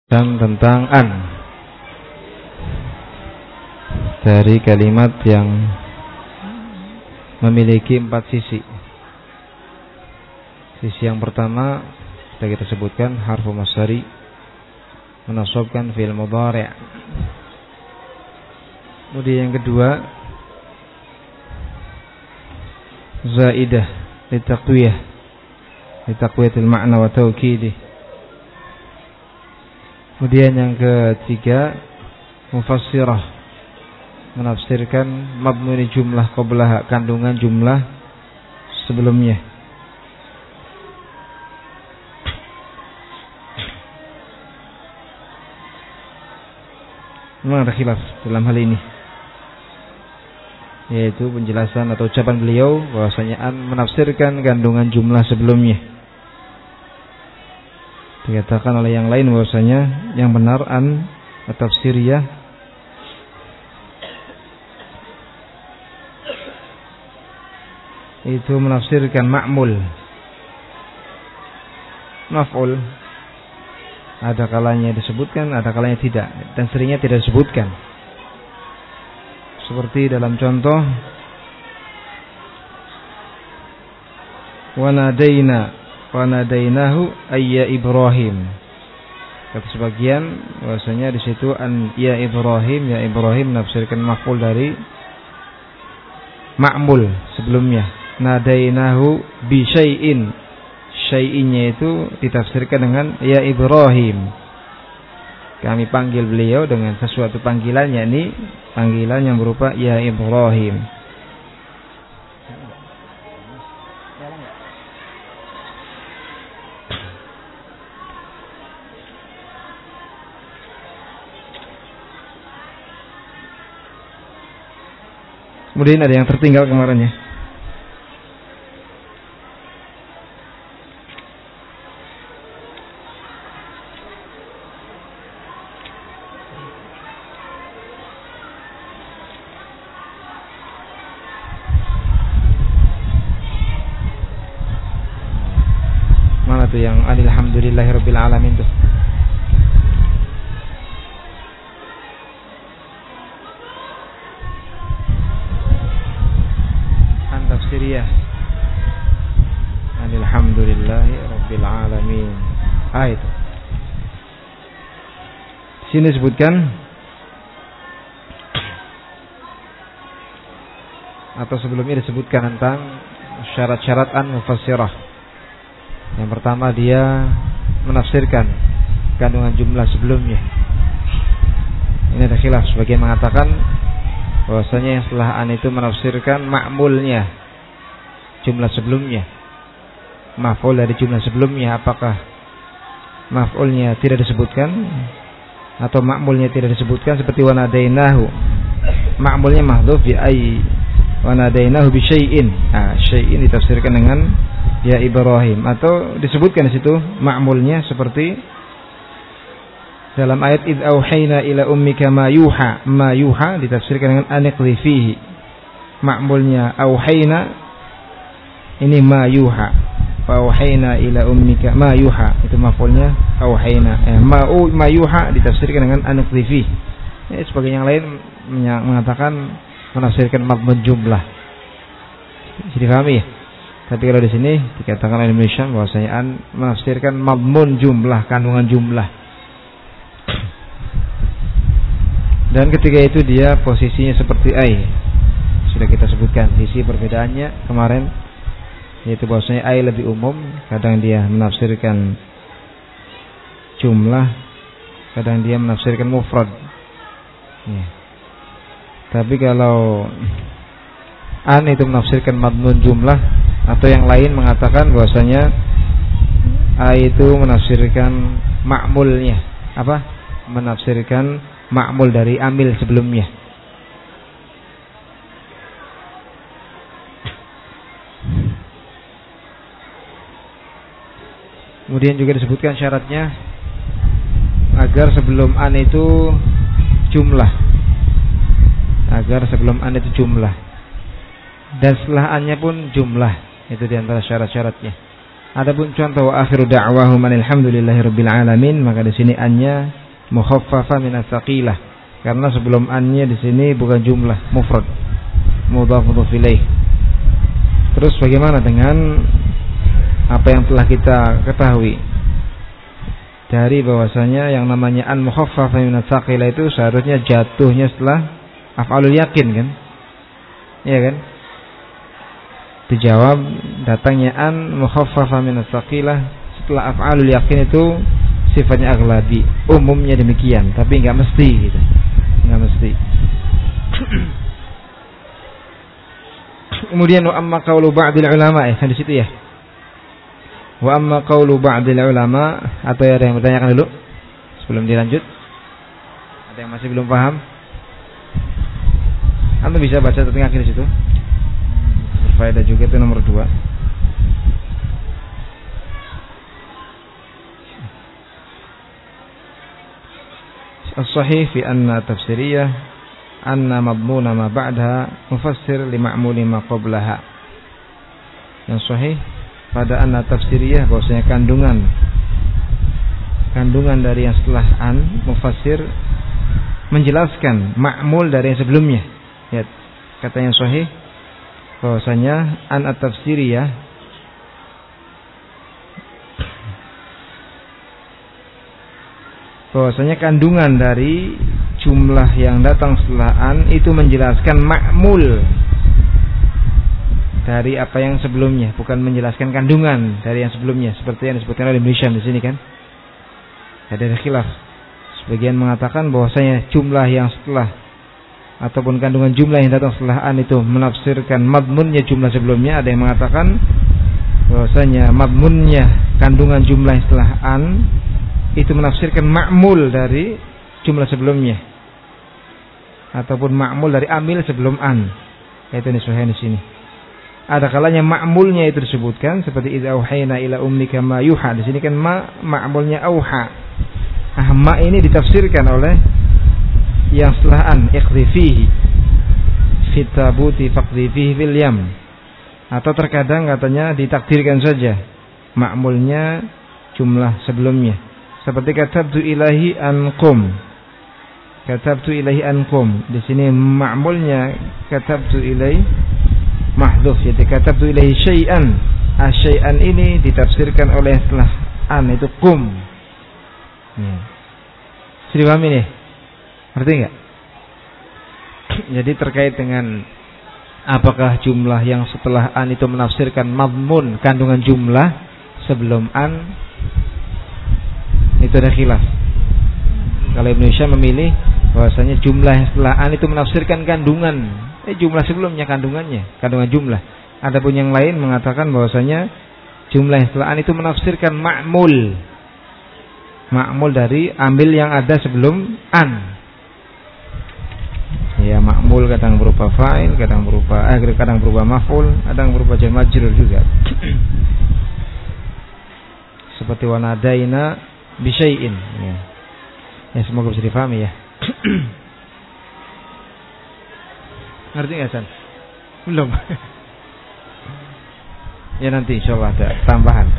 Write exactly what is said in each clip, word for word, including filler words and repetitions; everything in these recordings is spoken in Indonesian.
dan tentang an dari kalimat yang memiliki empat sisi. Sisi yang pertama sudah kita sebutkan, harfu masdari menasabkan fi'il mudhari'. Kemudian yang kedua, zaidah litaqwiyah litaqwiyatil ma'na wa tawkidih. Kemudian yang ketiga, mufassirah menafsirkan madmuni jumlah qablaha, kandungan jumlah sebelumnya. Memang ada khilaf dalam hal ini, yaitu penjelasan atau ucapan beliau bahwasanya an menafsirkan kandungan jumlah sebelumnya. Dikatakan oleh yang lain bahwasanya yang benar an at-tafsiriyah itu menafsirkan ma'mul, maf'ul. Ada kalanya disebutkan, ada kalanya tidak, dan seringnya tidak disebutkan. Seperti dalam contoh wa nadaina wa nadainahu ayya Ibrahim. Kata sebagian bahwasanya di situ an ya Ibrahim, ya Ibrahim menafsirkan maf'ul dari ma'mul sebelumnya. Nadainahu bi syai'in, syai'innya itu ditafsirkan dengan ya Ibrahim. Kami panggil beliau dengan sesuatu panggilan, yakni panggilan yang berupa ya Ibrahim. Kemudian ada yang tertinggal kemarin ya. Mana tuh yang alhamdulillahirabbil alamin tuh? Tafsiriyah alhamdulillahi rabbil alamin. Ah, itu sini sebutkan atau sebelumnya disebutkan tentang syarat-syarat an mufassirah. Yang pertama, dia menafsirkan kandungan jumlah sebelumnya. Ini ada khilaf, sebagian mengatakan bahwasanya yang setelah an itu menafsirkan ma'mulnya, jumlah sebelumnya, maf'ul dari jumlah sebelumnya. Apakah maf'ulnya tidak disebutkan atau ma'mulnya tidak disebutkan, seperti wa nadainahu, ma'mulnya mahdhuf bi ay wa nadainahu bi syai'in. Nah, syai'in ditafsirkan dengan ya Ibrahim, atau disebutkan di situ ma'mulnya seperti dalam ayat id auhayna ila ummika ma yuha, ma yuha ditafsirkan dengan aniqli fihi. Ma'mulnya auhayna, ini ma yuha, fa auhayna ila ummika ma yuha, itu maf'ulnya auhayna. Eh, ma ma yuha ditafsirkan dengan aniqli fihi. Eh, sebagian yang lain mengatakan menafsirkan madmun jumlah. Jadi kami ya. Tapi kalau di sini dikatakan oleh Indonesia bahwasanya an menafsirkan madmun jumlah, kandungan jumlah. Dan ketika itu dia posisinya seperti ai. Sudah kita sebutkan sisi perbedaannya kemarin, yaitu bahwasanya ai lebih umum, kadang dia menafsirkan jumlah, kadang dia menafsirkan mufrad ya. Tapi kalau an itu menafsirkan madmun jumlah, atau yang lain mengatakan bahwasanya ai itu menafsirkan ma'mulnya, apa? Menafsirkan ma'mul dari amil sebelumnya. Kemudian juga disebutkan syaratnya agar sebelum an itu jumlah, agar sebelum an itu jumlah, dan setelah annya pun jumlah. Itu diantara syarat-syaratnya. Adapun contoh wa akhiru da'wahum alhamdulillahirabbil alamin, maka di sini annya mukhaffafa min as-saqilah. Karena sebelum annya di sini bukan jumlah mufrad, mudhaf mudhaf ilaih. Terus bagaimana dengan apa yang telah kita ketahui dari bahwasanya yang namanya an mukhaffafa min as-saqilah itu seharusnya jatuhnya setelah af'alul yakin kan? Iya kan? Dijawab datangnya an mukhaffafa min as-saqilah setelah af'alul yakin itu sifatnya aghlabi, umumnya demikian, tapi enggak mesti gitu. Enggak mesti. Kemudian wa amma qaulu ba'dil ulama, eh di situ ya. Wa amma qaulu ba'dil ulama, atau ada yang bertanyakan dulu sebelum dilanjut? Ada yang masih belum paham? Anda bisa baca tengah akhir di situ. Berfaedah juga, itu nomor dua. As-sahih fi anna tafsiriyah anna madmuna ma ba'daha mufassir li ma'muli ma qablaha. Yang sahih pada anna tafsiriyah bahwasanya kandungan kandungan dari yang setelah an mufassir menjelaskan ma'mul dari yang sebelumnya. Ya, kata yang sahih bahwasanya an at-tafsiriyah bahwasanya kandungan dari jumlah yang datang setelah an itu menjelaskan ma'mul dari apa yang sebelumnya, bukan menjelaskan kandungan dari yang sebelumnya seperti yang disebutkan oleh Ibnu Hisham di sini kan. Ada khilaf. Sebagian mengatakan bahwasanya jumlah yang setelah ataupun kandungan jumlah yang datang setelah an itu menafsirkan madmunnya jumlah sebelumnya. Ada yang mengatakan bahwasanya madmunnya kandungan jumlah yang setelah an itu menafsirkan ma'mul dari jumlah sebelumnya ataupun ma'mul dari amil sebelum an. Itu disahihkan di sini. Ada kalanya ma'mulnya itu disebutkan seperti idza auhayna ila ummika ma yuha. Di sini kan ma ma'mulnya auha. Ah, ma ini ditafsirkan oleh yang setelah an, iqdhifihi fi tabuti faqdhifihi fil yam. Atau terkadang katanya ditakdirkan saja ma'mulnya jumlah sebelumnya. Seperti katabtu ilahi anqum. Katabtu ilahi anqum. Di sini ma'mulnya katabtu ilahi mahdhuf, jadi katabtu ilahi syai'an. Asyai'an ini ditafsirkan oleh setelah an itu kum. Hmm. Sudah paham ini? Ngerti enggak? Jadi terkait dengan apakah jumlah yang setelah an itu menafsirkan madmun kandungan jumlah sebelum an, itu ada khilaf. Kalau Ibnu Hisham memilih bahwasanya jumlah yang setelah an itu menafsirkan kandungan eh jumlah sebelumnya, kandungannya, kandungan jumlah. Adapun yang lain mengatakan bahwasanya jumlah yang setelah an itu menafsirkan ma'mul. Ma'mul dari ambil yang ada sebelum an. Ya, ma'mul kadang berupa fa'il, kadang berupa eh kadang berupa maf'ul, kadang berupa jar majrur juga. Seperti wa nadaina bi syai'in ya. Ya, semoga bisa difahami ya. Ngerti enggak, San? Belum. Ya nanti insyaallah ada tambahan.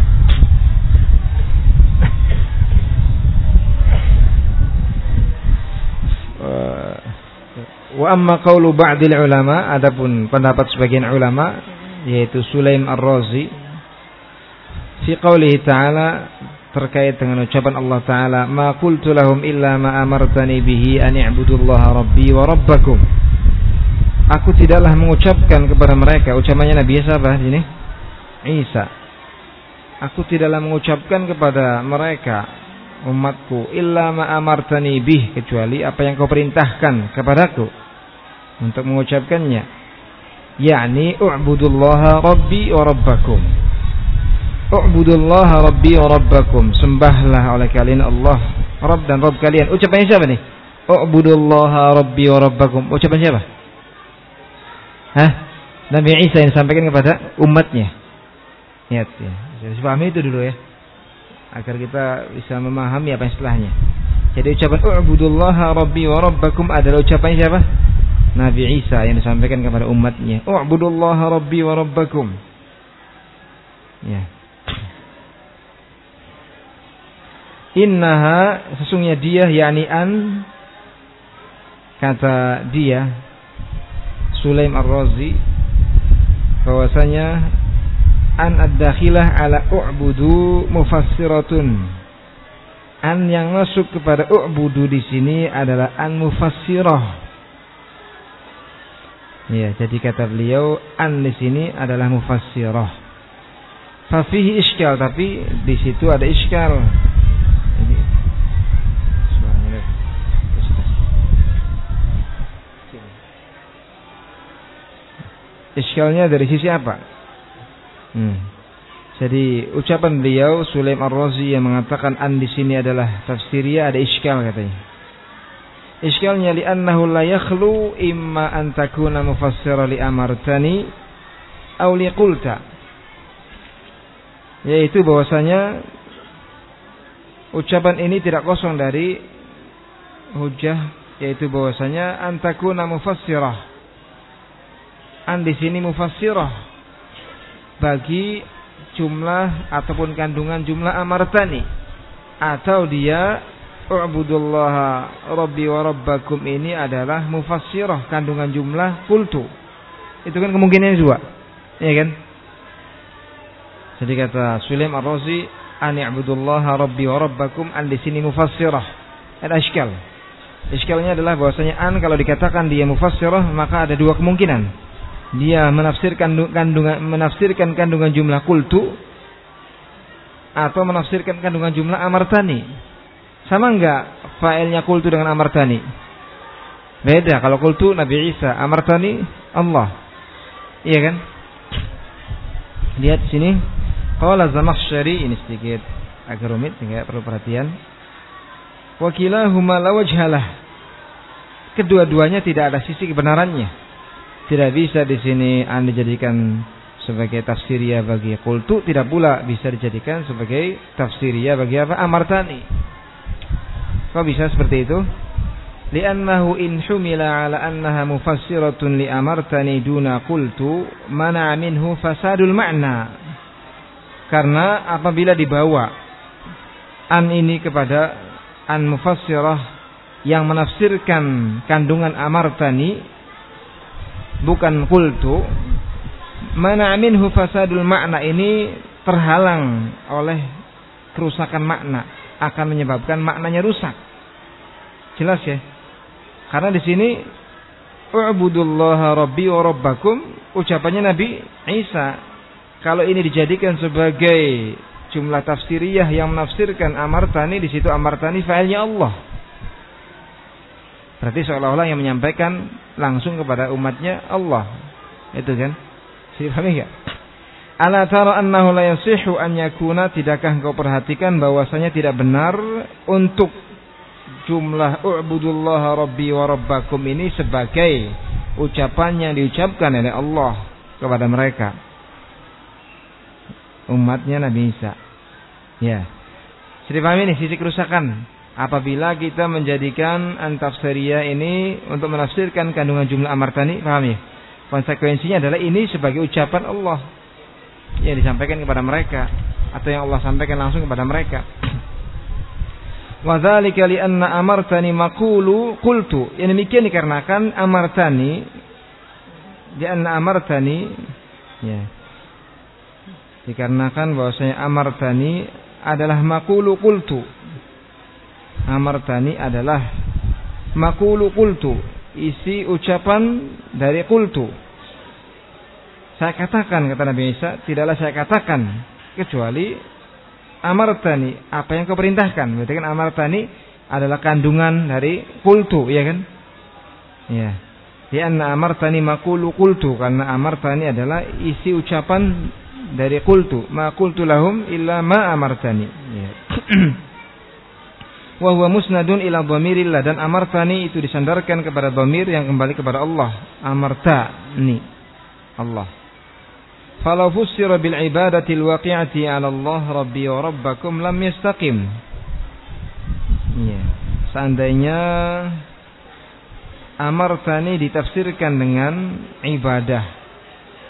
Wa amma qaulu ba'dil ulama, adapun pendapat sebagian ulama yaitu Sulaim Ar-Razi fi qoulihi ta'ala, terkait dengan ucapan Allah Ta'ala, ma qultu lahum illa ma amartani bihi an i'budullaha rabbi wa rabbakum. Aku tidaklah mengucapkan kepada mereka, ucapannya Nabi Isa apa sini? Isa. Aku tidaklah mengucapkan kepada mereka, umatku, illa ma amartani bih, kecuali apa yang kau perintahkan kepadaku untuk mengucapkannya, yakni u'budullaha rabbi wa rabbakum. U'budullaha rabbi wa rabbakum, sembahlah oleh kalian Allah Rabb dan Rabb kalian. Ucapannya siapa nih? U'budullaha rabbi wa rabbakum. Ucapan siapa? Hah? Nabi Isa yang disampaikan kepada umatnya. Lihat ya. Jadi pahami itu dulu ya, agar kita bisa memahami apa yang setelahnya. Jadi ucapan u'budullaha rabbi wa rabbakum adalah ucapan siapa? Nabi Isa yang disampaikan kepada umatnya. U'budullaha rabbi wa rabbakum. Ya. Innaha, sesungguhnya dia, yakni an, kata dia Sulaim Ar-Razi, bahwasanya an ad-dakhilah ala u'budu mufassiratun. An yang masuk kepada u'budu di sini adalah an mufassirah. Ya, jadi kata beliau an di sini adalah mufassirah. Fa fihi iskal, tapi di situ ada iskal. Jadi suaranya iskalnya dari sisi apa? Hmm. Jadi ucapan beliau Sulaim Ar-Razi yang mengatakan an di sini adalah tafsiriyah, ada iskal katanya. Iskalnya li'annahu la yakhlu imma an takuna mufassira li amartani aw li qulta. Yaitu bahwasanya ucapan ini tidak kosong dari hujjah, yaitu bahwasanya an takuna mufassirah. An di sini mufassirah bagi jumlah ataupun kandungan jumlah amartani, atau dia u'budullaha rabbi wa rabbakum ini adalah mufassirah kandungan jumlah qultu. Itu kan kemungkinannya dua, ya kan? Jadi kata Sulaim Ar-Razi, an i'budullaha rabbi wa rabbakum, an di sini mufassirah. Ada iskal. Iskalnya adalah bahwasanya an kalau dikatakan dia mufassirah, maka ada dua kemungkinan. Dia menafsirkan kandungan menafsirkan kandungan jumlah qultu atau menafsirkan kandungan jumlah amartani. Sama enggak fa'ilnya qultu dengan amartani? Beda. Kalau qultu Nabi Isa, amartani Allah. Iya kan? Lihat di sini. Qala Zamakhsyari, ini sedikit agak rumit sehingga perlu perhatian. Wa kilahuma la wajhalah. Kedua-duanya tidak ada sisi kebenarannya. Tidak bisa di sini an dijadikan sebagai tafsiriyah bagi qultu, tidak pula bisa dijadikan sebagai tafsiriyah bagi apa? Amartani. Kok bisa seperti itu? Li'annahu in humila ala annaha mufassiratun li amartani duna qultu mana minhu fasadul ma'na. Karena apabila dibawa an ini kepada an mufassirah yang menafsirkan kandungan amartani bukan qultu, mana minhu fasadul makna, ini terhalang oleh kerusakan makna, akan menyebabkan maknanya rusak. Jelas ya? Karena di sini u'budullaha rabbi wa rabbakum, ucapannya Nabi Isa. Kalau ini dijadikan sebagai jumlah tafsiriyah yang menafsirkan amartani, di situ amartani fa'ilnya Allah. Berarti seolah-olah yang menyampaikan langsung kepada umatnya Allah. Itu kan? Dipahami enggak? Ala tara annahu la yasihu an yakuna, tidakkah engkau perhatikan bahwasanya tidak benar untuk jumlah u'budullaha rabbi wa rabbakum ini sebagai ucapan yang diucapkan oleh Allah kepada mereka, umatnya Nabi Isa. Ya. Jadi pahami nih sisi kerusakan apabila kita menjadikan antafsiriyah ini untuk menafsirkan kandungan jumlah amartani. Pahami? Konsekuensinya adalah ini sebagai ucapan Allah yang disampaikan kepada mereka, atau yang Allah sampaikan langsung kepada mereka. Wa dzalika li anna amartani maqulu qultu. Yang demikian dikarenakan amartani, di anna amartani, ya, dikarenakan bahwasanya amartani adalah maqulu qultu. Amartani adalah maqulu qultu, isi ucapan dari qultu. Saya katakan, kata Nabi Isa, tidaklah saya katakan kecuali amartani, apa yang kau perintahkan. Berarti kan amartani adalah kandungan dari qultu, ya kan? Ya. Di anna amartani maqulu qultu, karena amartani adalah isi ucapan dari qultu, ma qultu lahum illa ma amartani. Ya. Wa huwa musnadun ila dhamirillah, dan amartani itu disandarkan kepada dhamir yang kembali kepada Allah. Amartani, Allah. Falau fussira bil ibadati al waqi'ati 'ala Allah rabbi wa rabbakum lam yastaqim. Ya. Seandainya amartani ditafsirkan dengan ibadah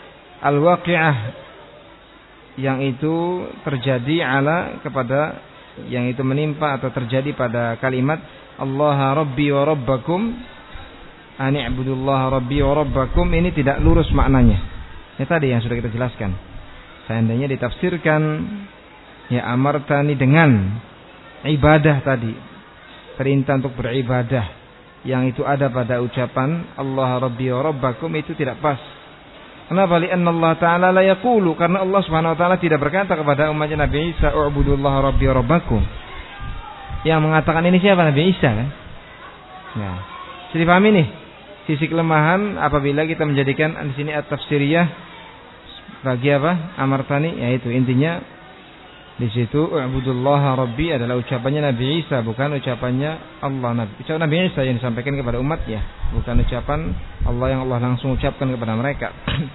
al waqi'ah, yang itu terjadi ala kepada yang itu menimpa atau terjadi pada kalimat Allah Rabbi wa Rabbakum, ani i'budullaha Rabbi wa Rabbakum, ini tidak lurus maknanya. Ini tadi yang sudah kita jelaskan. Seandainya ditafsirkan ya amartani dengan ibadah tadi, perintah untuk beribadah yang itu ada pada ucapan Allah Rabbi wa Rabbakum, itu tidak pas. Kenapa? Li'anna Allah Ta'ala la yaqulu, karena Allah Subhanahu wa taala tidak berkata kepada umatnya Nabi Isa u'budullaha Rabbi wa Rabbakum. Yang mengatakan ini siapa? Nabi Isa kan? Nah, jadi paham ini sisi kelemahan apabila kita menjadikan di sini at-tafsiriyah bagi apa? Amartani, yaitu intinya di situ u'budullaha Rabbi adalah ucapannya Nabi Isa, bukan ucapannya Allah. Nabi ucapan Nabi Isa yang disampaikan kepada umatnya, bukan ucapan Allah yang Allah langsung ucapkan kepada mereka.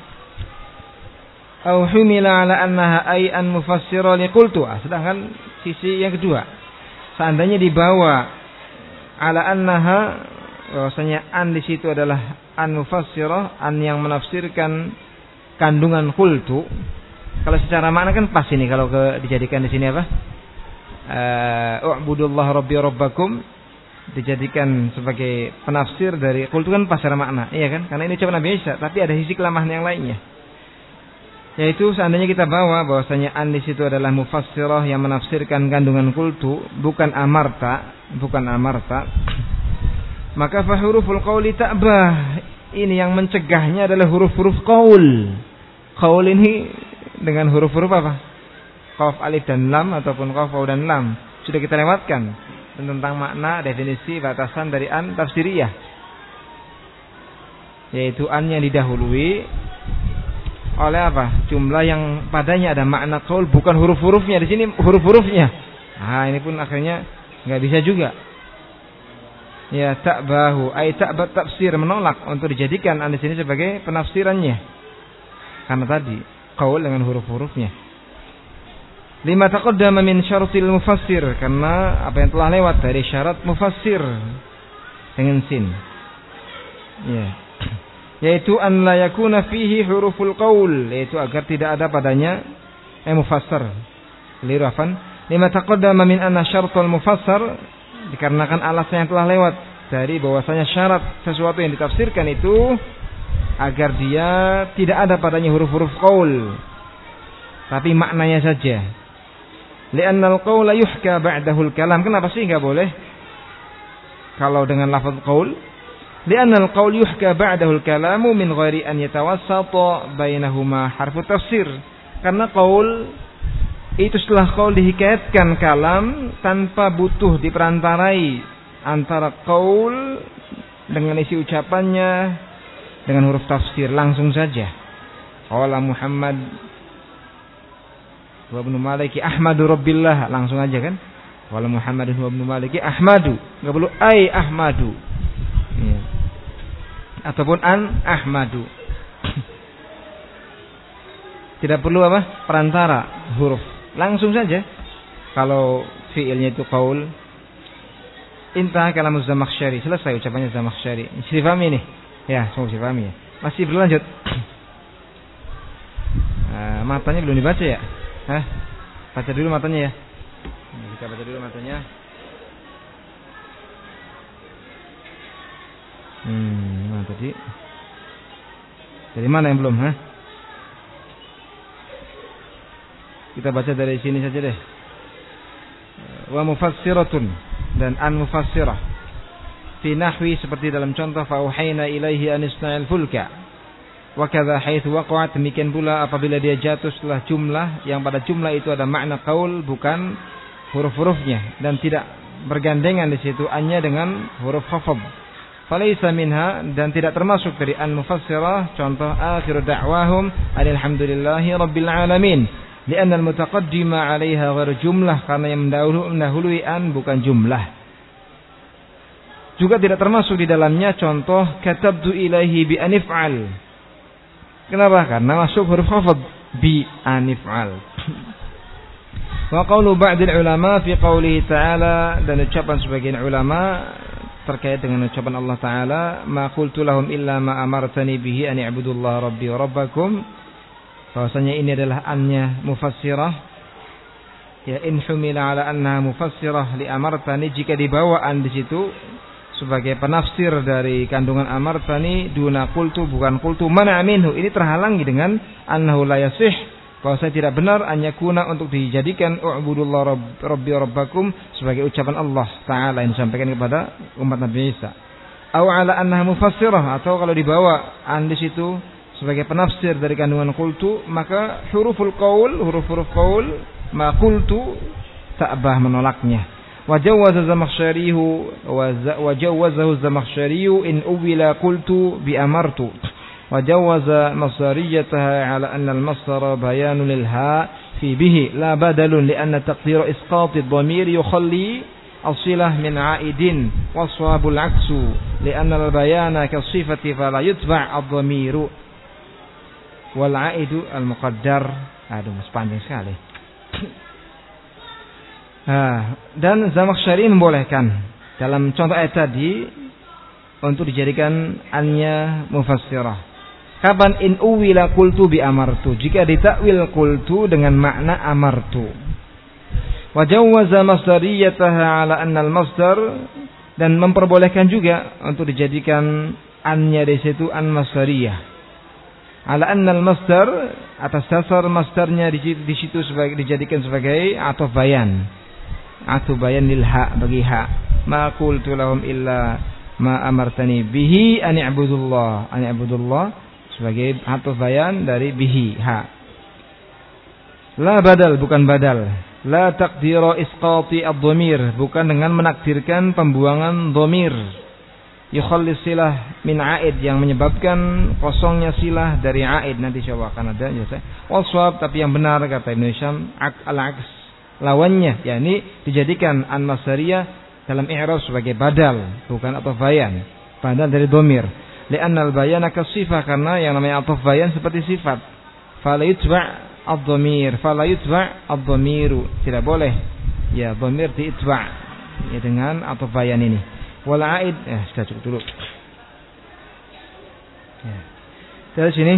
Au humila ala annaha ay an mufassira liqultu. Sedangkan sisi yang kedua, seandainya dibawa ala annaha, bahwasanya an di situ adalah an mufassira, an yang menafsirkan kandungan qultu. Kalau secara makna kan pas ini, kalau ke, dijadikan di sini apa? U'budullaha Rabbi Rabbakum dijadikan sebagai penafsir dari qultu kan pas secara makna, iya kan? Karena ini ucapan Nabi Isa, tapi ada sisi kelemahan yang lainnya. Yaitu seandainya kita bawa bahwasanya an di situ adalah mufassirah yang menafsirkan kandungan qultu, bukan amarta, bukan amarta, maka fa huruful qauli ta'bah. Ini yang mencegahnya adalah huruf-huruf qaul. Qaul ini dengan huruf-huruf apa? Qaf, alif dan lam ataupun qaf, waw dan lam. Sudah kita lewatkan tentang makna, definisi, batasan dari an tafsiriyah. Yaitu an yang didahului oleh apa? Jumlah yang padanya ada makna qaul, bukan huruf-hurufnya. Di sini huruf-hurufnya. Ah, ini pun akhirnya enggak bisa juga. Ya, ta'bahu ay ta'bat tafsir, menolak untuk dijadikan an di sini sebagai penafsirannya. Karena tadi qaul dengan huruf-hurufnya. Lima taqaddama min syaratil mufassir, karena apa yang telah lewat dari syarat mufassir dengan sin. Ya. Yaitu an la yakuna fihi huruful qaul, yaitu agar tidak ada padanya eh mufassar. Lirafan lima taqaddama min anna syaratul mufassar, dikarenakan alasan yang telah lewat dari bahwasanya syarat sesuatu yang ditafsirkan itu agar dia tidak ada padanya huruf-huruf qaul, tapi maknanya saja. Li'annal qaula yuhka ba'dahul kalam. Kenapa sih enggak boleh kalau dengan lafaz qaul? Li'annal qaul yuhka ba'dahul kalamu min ghairi an yatawassata bainahuma harfu tafsir. Karena qaul itu setelah qaul dihikayatkan kalam tanpa butuh diperantarai antara qaul dengan isi ucapannya dengan huruf tafsir, langsung saja. Qala Muhammad wa ibnu Maliki Ahmadu Rabbillah, langsung aja kan. Qala Muhammadun wa ibnu Maliki Ahmadu, enggak perlu ai Ahmadu. Ya. Ataupun an Ahmadu. Tidak perlu apa? Perantara huruf. Langsung saja. Kalau fiilnya itu qaul, intah kalam Zamakhsyari, selesai ucapannya Zamakhsyari. Bisa dipahami ini? Ya, semua bisa dipahami ya. Masih berlanjut. Nah, matanya belum dibaca ya? Hah? Baca dulu matanya ya. Kita baca dulu matanya. Hmm, mana tadi? Dari mana yang belum, ha? Kita baca dari sini saja deh. Wa mufassiratun, dan an mufassirah. Fi nahwi, seperti dalam contoh fa auhayna ilaihi an isna'il fulka. Wa kadza haitsu waqa'at, demikian pula apabila dia jatuh setelah jumlah yang pada jumlah itu ada makna qaul, bukan huruf-hurufnya, dan tidak bergandengan di situ annya dengan huruf khafd. Falaysa minha, dan tidak termasuk dari an mufassirah. Contoh akhiru da'wahum alhamdulillahi rabbil alamin, li'anna al-mutaqaddima 'alaiha ghairu jumlah, karena yang mendahului an bukan jumlah. Juga tidak termasuk di dalamnya contoh katabtu ilaihi bi anif'al. Kenapa? Karena masuk huruf khafd bi anif'al. Wa qawlu ba'dil ulama fi qawlihi ta'ala, dan ucapan sebagian ulama terkait dengan ucapan Allah Ta'ala, ma qultu lahum illa ma amartani bihi an i'budullaha rabbi wa rabbakum, bahwasanya ini adalah annya mufassirah Ya, in humila ala anna mufassirah li amartani, jika dibawaan di situ sebagai penafsir dari kandungan amartani duna qultu, bukan qultu mana minhu, ini terhalangi dengan annahu la yasih, bahwa saya tidak benar an yakuna untuk dijadikan u'budullah rabbi rabbakum sebagai ucapan Allah Ta'ala yang disampaikan kepada umat Nabi Isa. Au ala annaha mufassirah, atau kalau dibawa an di situ sebagai penafsir dari kandungan qultu, maka huruful qaul, huruf-huruf qaul ma qultu ta'bah menolaknya. Wa jawwaza Zamakhsyarihu wa jawwazahu Zamakhsyariyu in uwila qultu bi amartu. Wa jawwaza masdariyataha ala anna al-masdara bayanun lil ha fi bihi la badalun li anna taqdir isqat ad-dhamir yukhalli as-silah min a'idin wa sawabul aksu li anna al-bayana ka sifati fala yutba' ad-dhamiru wal 'aidu al-muqaddar. Aduh, panjang sekali. Nah, dan Zamakhsyari membolehkan dalam contoh ayat tadi untuk dijadikan annya mufassirah. Kapan? In uwila qultu bi amartu, jika ditakwil qultu dengan makna amartu. Wa jawwaza masdariyataha ala anna al-masdar, dan memperbolehkan juga untuk dijadikan annya di situ an masdariyah. Ala anna al-masdar, atas dasar masdarnya di, di situ sebagai dijadikan sebagai ataf bayan. Ataf bayan lil ha, bagi ha. Ma qultu lahum illa ma amartani bihi an i'budullah. An i'budullah sebagai ataf bayan dari bihi, ha. La badal, bukan badal. La taqdira isqati ad-dhamir, bukan dengan menakdirkan pembuangan dhamir. Yukhallis silah min aid, yang menyebabkan kosongnya silah dari aid. Nanti coba akan ada ya. Waswab, tapi yang benar kata Ibnu Hisham al-aks, lawannya, yakni dijadikan an-masdariyah dalam i'rab sebagai badal, bukan ataf bayan, badal dari dhamir. Li'anna al-bayana kasifah, karena yang namanya ataf bayan seperti sifat. Fala yutba' ad-dhamir, fala yutba' ad-dhamiru, tidak boleh ya dhamir diitba' ya dengan ataf bayan ini. Wal aid, eh sudah cukup dulu. Ya. Dari sini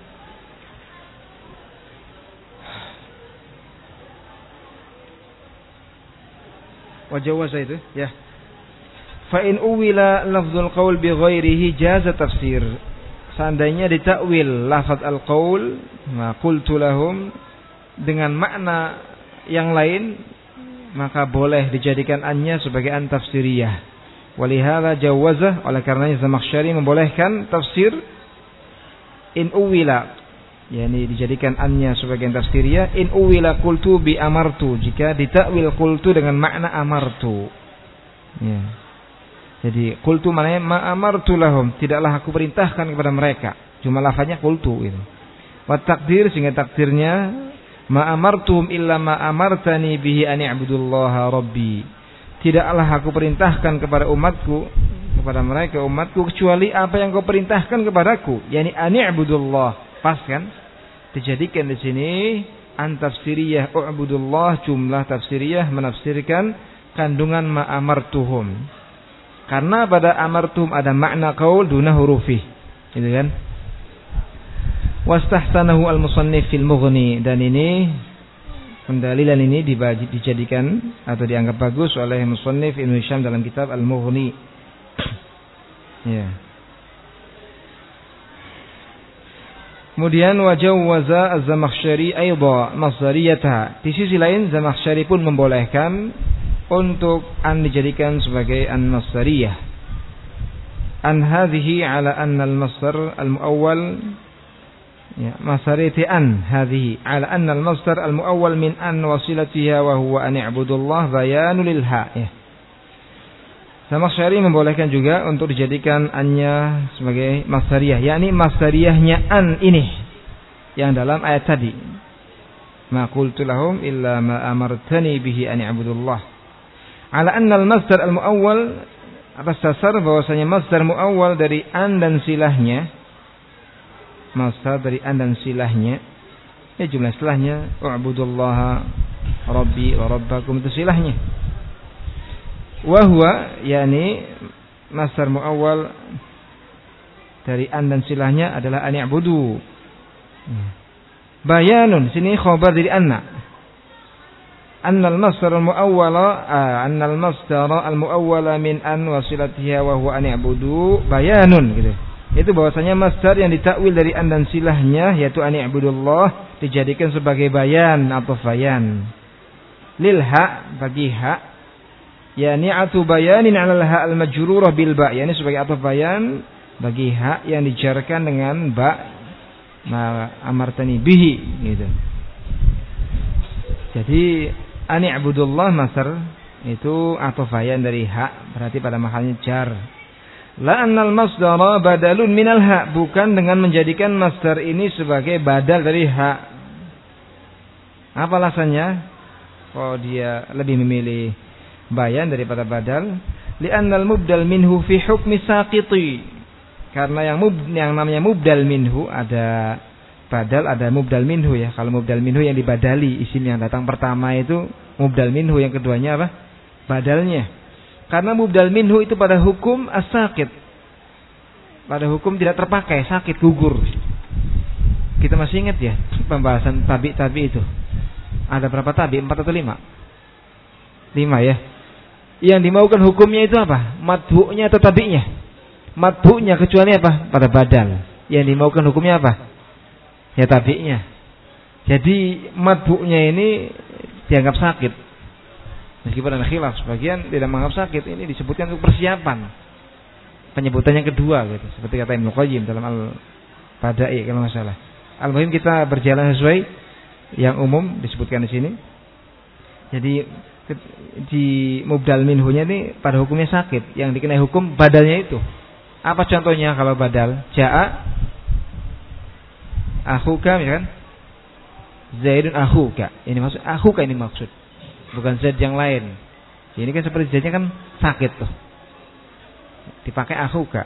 wajawaza itu, ya. Fa in uwila lafzul qaul bi ghairihi jaza tafsir. Seandainya ditakwil lafaz al-qaul, ma qultu lahum, dengan makna yang lain, maka boleh dijadikan annya sebagai an tafsiriyah. Walihada jawazah, oleh karenanya Zamakhsyari membolehkan tafsir in uwila, yakni dijadikan annya sebagai tafsiriyah. In uwila qultu bi amartu, jika ditakwil qultu dengan makna amartu, ya. Jadi qultu maknanya ma amartu lahum, tidaklah aku perintahkan kepada mereka, cuma lafaznya qultu itu. Wa takdir, sehingga takdirnya ma amartuhum illa ma amartani bihi an i'budullaha rabbi, tidaklah aku perintahkan kepada umatku, kepada mereka umatku, kecuali apa yang kau perintahkan kepadaku, yakni an i'budullah. Pas kan? Dijadikan di sini an tafsiriyah u'budullah, jumlah tafsiriyah menafsirkan kandungan ma amartuhum. Karena pada amartuhum ada makna qaul duna hurufi. Gitu kan? Wastahsanahu al-musannif fil mughni, dan ini pendalilan ini dijadikan atau dianggap bagus oleh musannif Ibnu Hisham dalam kitab Al-Mughni. Ya. Kemudian wajawwaza az-Zamakhsyari aidha masdariyataha. Di sisi lain Zamakhsyari pun membolehkan untuk an dijadikan sebagai an masdariyah. An hadhihi ala anna al-masdar al-muawwal, ya, masdariyati an hadhihi ala anna al-masdar al-muawwal min an wasilatiha wa huwa an i'budullah bayanul lil ha. Ya. Zamakhsyari membolehkan juga untuk dijadikan annya sebagai masdariyah, yakni masdariyahnya an ini yang dalam ayat tadi. Ma qultu lahum illa ma amartani bihi an i'budullah. Ala anna al-masdar al-muawwal, atas dasar bahwasanya masdar muawwal dari an dan silahnya, masdar dari an dan silahnya, ya jumlah silahnya u'budullaha rabbi wa rabbakum, itu silahnya. Wa huwa, yakni masdar muawwal dari an dan silahnya adalah an ya'budu. Bayanun, sini khabar dari anna. annal masdar al-muawwala annal masdar al-muawwala min an wasilatiha wa huwa an ya'budu bayanun gitu. Itu bahwasanya masdar yang ditakwil dari an dan silahnya yaitu an ya'budullah dijadikan sebagai bayan atau bayan. Lil ha bagi ha yani atu bayanin 'ala al-ha al-majrurah bil ba, yani sebagai atau bayan bagi ha yang dijarkan dengan ba ma amartani bihi gitu. Jadi an i'budullah masdar itu atau bayan dari ha, berarti pada mahalnya jar. La annal masdara badalun minal ha, bukan dengan menjadikan masdar ini sebagai badal dari ha. Apa alasannya? Oh, dia lebih memilih bayan daripada badal. Li annal mubdal minhu fi hukmi saqiti. Karena yang mub, yang namanya mubdal minhu ada badal, ada mubdal minhu ya. Kalau mubdal minhu yang dibadali, isim yang datang pertama itu mubdal minhu, yang keduanya apa? Badalnya. Karena mubdal minhu itu pada hukum as-saqit. Pada hukum tidak terpakai, sakit, gugur. Kita masih ingat ya pembahasan tabi-tabi itu. Ada berapa tabi? Empat atau lima? Lima ya. Yang dimaukan hukumnya itu apa? Madbu'nya atau tabi'nya? Madbu'nya kecuali apa? Pada badal. Yang dimaukan hukumnya apa? Ya tabi'nya. Jadi madbu'nya ini dianggap sakit. Meskipun ada khilaf, sebagian tidak menganggap sakit. Ini disebutkan untuk persiapan. Penyebutan yang kedua gitu. Seperti kata Ibnu Qayyim dalam Al-Bada'i kalau nggak salah. Al-Muhim kita berjalan sesuai yang umum disebutkan di sini. Jadi di mubdal minhunya ini pada hukumnya sakit. Yang dikenai hukum badalnya itu. Apa contohnya kalau badal? Ja'a akhuka misalkan. Zaidun akhuka. Ini maksud akhuka ini maksud. Bukan zat yang lain. Ini kan seperti zatnya kan sakit tuh. Dipakai akhuka.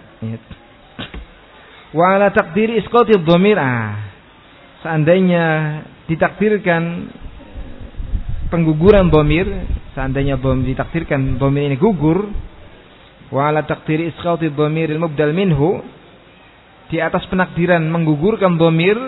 Wa ala taqdiri isqatil dhamir. Ah. Seandainya ditakdirkan pengguguran dhamir, seandainya dhamir ditakdirkan dhamir ini gugur, wa ala taqdiri isqatil dhamir al-mubdal minhu, di atas penakdiran menggugurkan dhamir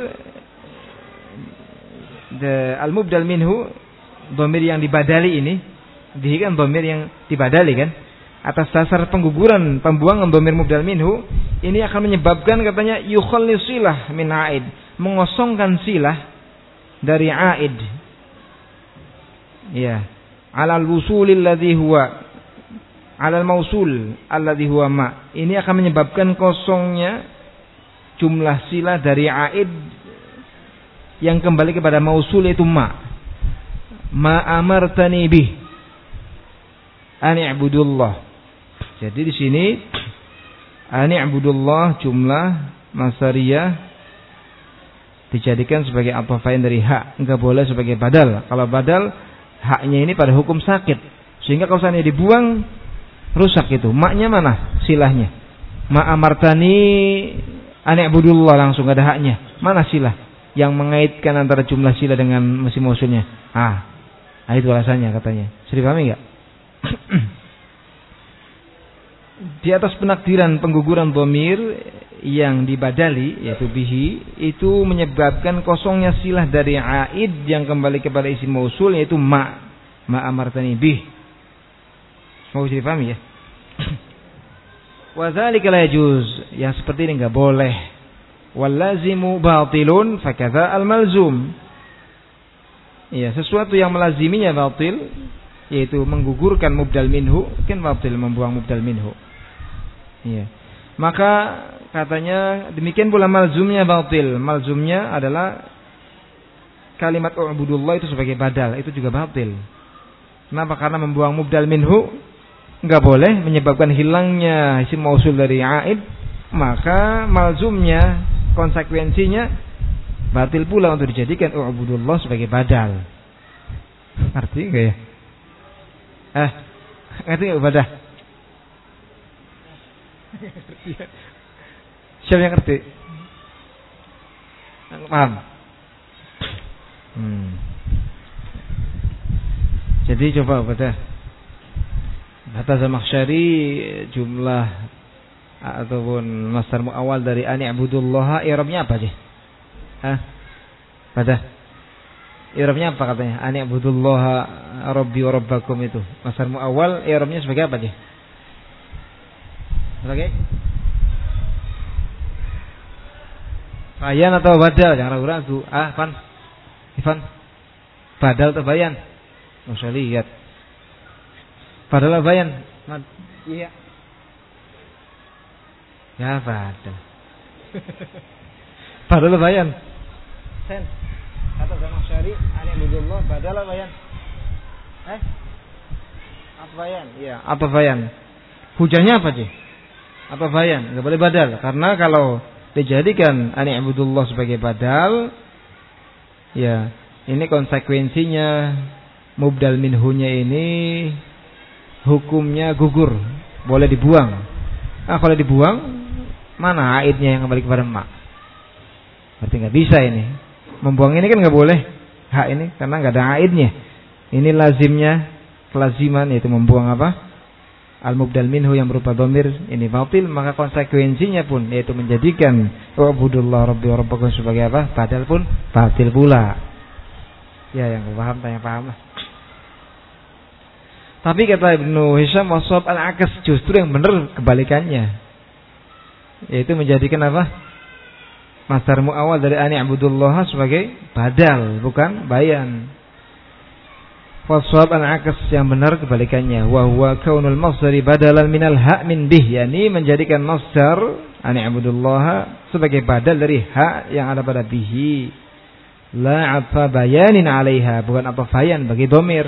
al-mubdal minhu, dhamir yang dibadali ini, dihi kan dhamir yang dibadali kan, atas dasar pengguguran pembuangan dhamir mubdal minhu, ini akan menyebabkan katanya yukhallis silah min aid, mengosongkan silah dari aid. Ya, alal wusulil ladzi huwa alal mausul alladzi huwa ma. Ini akan menyebabkan kosongnya jumlah silah dari aid yang kembali kepada mausul yaitu ma. Ma amartani bih an i'budullah. Jadi di sini an i'budullah jumlah masdariyah dijadikan sebagai athafain dari hak, enggak boleh sebagai badal. Kalau badal haknya ini pada hukum sakit. Sehingga kalau seandainya dibuang rusak itu. Maknya mana silahnya? Ma amartani an i'budullah langsung enggak ada haknya. Mana silah yang mengaitkan antara jumlah silah dengan mesin mausulnya? Ah, nah itu alasannya katanya. Sudah dipahami enggak? Di atas penakdiran pengguguran dhamir yang dibadali yaitu bihi, itu menyebabkan kosongnya silah dari aid yang kembali kepada isim mausul yaitu ma. Ma amartani bih. Mau bisa dipahami ya? Wa dzalika la yajuz. Yang seperti ini enggak boleh. Wal lazimu batilun fakadza al malzum. Ya, sesuatu yang melaziminya batil, yaitu menggugurkan mubdal minhu, kan batil membuang mubdal minhu. Iya. Maka katanya demikian pula malzumnya batil. Malzumnya adalah kalimat u'budullah itu sebagai badal, itu juga batil. Kenapa? Karena membuang mubdal minhu enggak boleh, menyebabkan hilangnya isim mausul dari aid, maka malzumnya, konsekuensinya batil pula untuk dijadikan u'budullah sebagai badal. Ngerti enggak ya? Eh, ngerti enggak ibadah? Siapa yang ngerti? Paham? Hmm. Jadi coba ibadah. Kata Zamakhsyari jumlah ataupun masdar muawwal dari an i'budullah i'rabnya apa sih? Hah? Pada i'rabnya apa katanya? Ani ibudullaha rabbi wa rabbakum itu. Masdar muawwal i'rabnya sebagai apa dia? Sebagai bayan atau badal? Jangan ragu-ragu. Ah, Van. Ivan. Badal atau bayan? Enggak usah lihat. Badal atau bayan? Iya. Ya, badal. Badal atau bayan? Sen. Kata Zamakhsyari, ani ibudullah badal atau bayan? Eh? Apa bayan? Iya, apa bayan? Hujannya apa sih? Apa bayan? Enggak boleh badal karena kalau dijadikan ani ibudullah sebagai badal, ya, ini konsekuensinya mubdal minhunya ini hukumnya gugur, boleh dibuang. Ah, kalau dibuang, mana aidnya yang kembali kepada emak? Berarti nggak bisa ini. Membuang ini kan nggak boleh hak ini karena nggak ada aidnya. Ini lazimnya, kelaziman yaitu membuang apa? Al-mubdal minhu yang berupa dhamir ini batil, maka konsekuensinya pun yaitu menjadikan wa'budullah rabbi wa rabbakum sebagai apa? Badal pun batil pula. Ya, yang paham tanya paham lah. Tapi kata Ibnu Hisham wasab al-akas, justru yang benar kebalikannya. Yaitu menjadikan apa? Masdar muawwal dari ani abudullah sebagai badal, bukan bayan. Wasab al-akas, yang benar kebalikannya. Wa huwa kaunul masdari badalan minal ha' min bih, yakni menjadikan masdar ani abudullah sebagai badal dari ha yang ada pada bihi. La atfa bayanin 'alaiha, bukan ataf bayan bagi dhamir.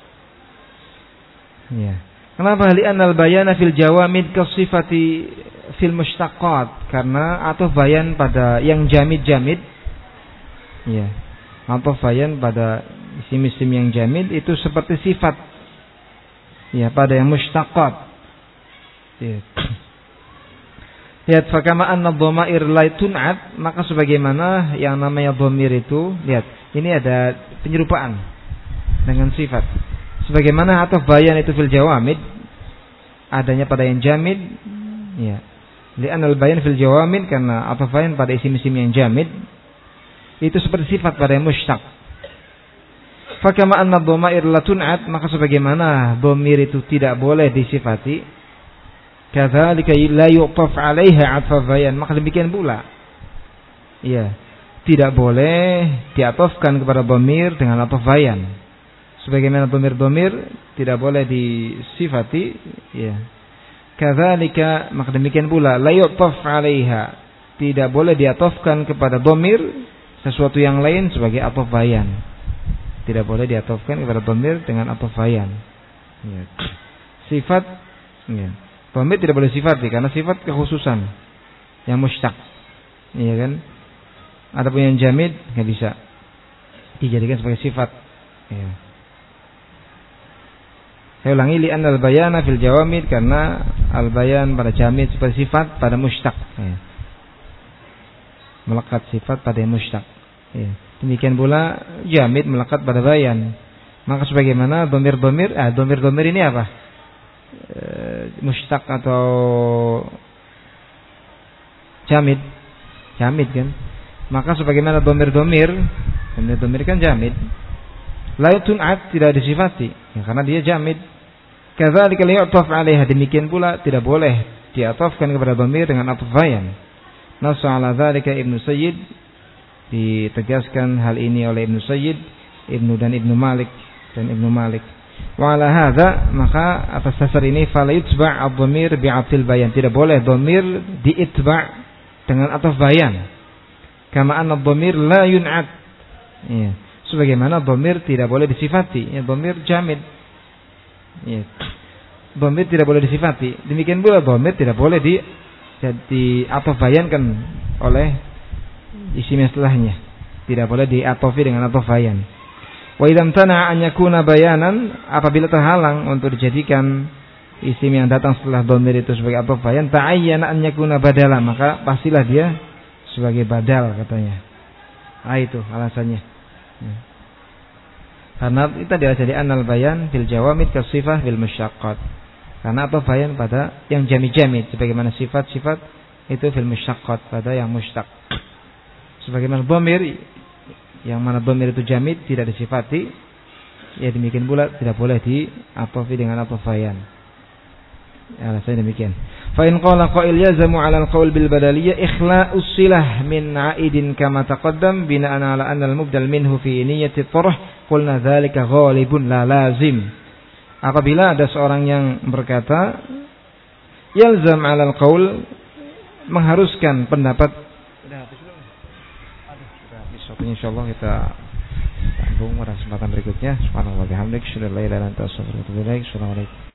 Ya. Kenapa li'anal bayana fil jawamid kasifati fil mushtaqat? Karena ataf bayan pada yang jamid-jamid. Ya. Ataf bayan pada isim-isim yang jamid itu seperti sifat. Ya, pada yang mushtaqat. Ya. Lihat, fakama anna dhamair la tun'at, maka sebagaimana yang namanya dhamir itu, lihat, ini ada penyerupaan dengan sifat. Sebagaimana ataf bayan itu fil jawamid, adanya pada yang jamid, ya. Li'anal bayan fil jawamid, karena ataf bayan pada isim-isim yang jamid itu seperti sifat pada yang mushtaq. Fakama anna dhamair la tun'at, maka sebagaimana dhamir itu tidak boleh disifati, kadzalika la yu'taf 'alaiha 'atfa bayan, maka demikian pula, ya, tidak boleh diatofkan kepada dhamir dengan ataf bayan. Sebagaimana dhamir-dhamir tidak boleh disifati, ya. Kadzalika, maka demikian pula la yu'taf 'alaiha, tidak boleh diatofkan kepada dhamir sesuatu yang lain sebagai ataf bayan. Tidak boleh diatofkan kepada dhamir dengan ataf bayan. Ya. Sifat, ya. Dhamir tidak boleh sifati karena sifat kekhususan yang mushtaq, iya kan? Adapun yang jamid nggak bisa dijadikan sebagai sifat. Ya. Saya ulangi, li'an al-bayana fil jawamid, karena al-bayan pada jamid sebagai sifat pada mushtaq. Ya. Melekat sifat pada yang mushtaq. Ya. Demikian pula jamid melekat pada bayan. Maka sebagaimana dhamir-dhamir, ah dhamir-dhamir ini apa? E, mushtaq atau jamid, jamid kan? Maka sebagaimana dhamir-dhamir, dhamir-dhamir kan jamid, la tun'at, tidak disifati, ya, karena dia jamid. Kadzalika la yu'taf 'alaiha, demikian pula tidak boleh diatafkan kepada dhamir dengan ataf bayan. Nassa 'ala dzalika Ibnu Sayyid, ditegaskan hal ini oleh Ibnu Sayyid, Ibnu dan Ibnu Malik dan Ibnu Malik. Wa 'ala hadza, maka atas dasar ini fala yutba' ad-dhamir bi'atil bayan, tidak boleh dhamir diitba' dengan ataf bayan. Kama anna ad-dhamir la yun'at. Ya. Sebagaimana dhamir tidak boleh disifati, ya, dhamir jamid. Ya. Dhamir tidak boleh disifati. Demikian pula dhamir tidak boleh di jadi ataf bayankan oleh isim setelahnya. Tidak boleh diatofi dengan ataf bayan. Wa idza tana an yakuna bayanan, apabila terhalang untuk dijadikan isim yang datang setelah dhamir itu sebagai ataf bayan, ta'ayyana an yakuna badala, maka pastilah dia sebagai badal katanya. Ah, itu alasannya. Ya. Karena kita dia jadi anal bayan fil jawamid kasifah fil musyaqqat. Karena ataf bayan pada yang jamid-jamid, sebagaimana sifat-sifat itu fil musyaqqat pada yang mushtaq. Sebagaimana dhamir yang mana dhamir itu jamid tidak disifati, ya demikian pula tidak boleh diatofi dengan atofayan. Ya, alasannya demikian. Fa in qala qail yazamu 'ala al-qaul bil badaliyah ikhla'us silah min 'aidin kama taqaddam bina'an 'ala anna al-mubdal minhu fi niyyati tarh qulna dzalika ghalibun la lazim. Apabila ada seorang yang berkata yalzam 'ala al-qaul, mengharuskan pendapat. Sudah habis belum? Aduh, sudah habis. Waktunya insyaallah kita sambung pada kesempatan berikutnya. Subhanallah wa bihamdihi, asyhadu an la ilaha illa anta, astaghfiruka wa atubu ilaik. Assalamualaikum.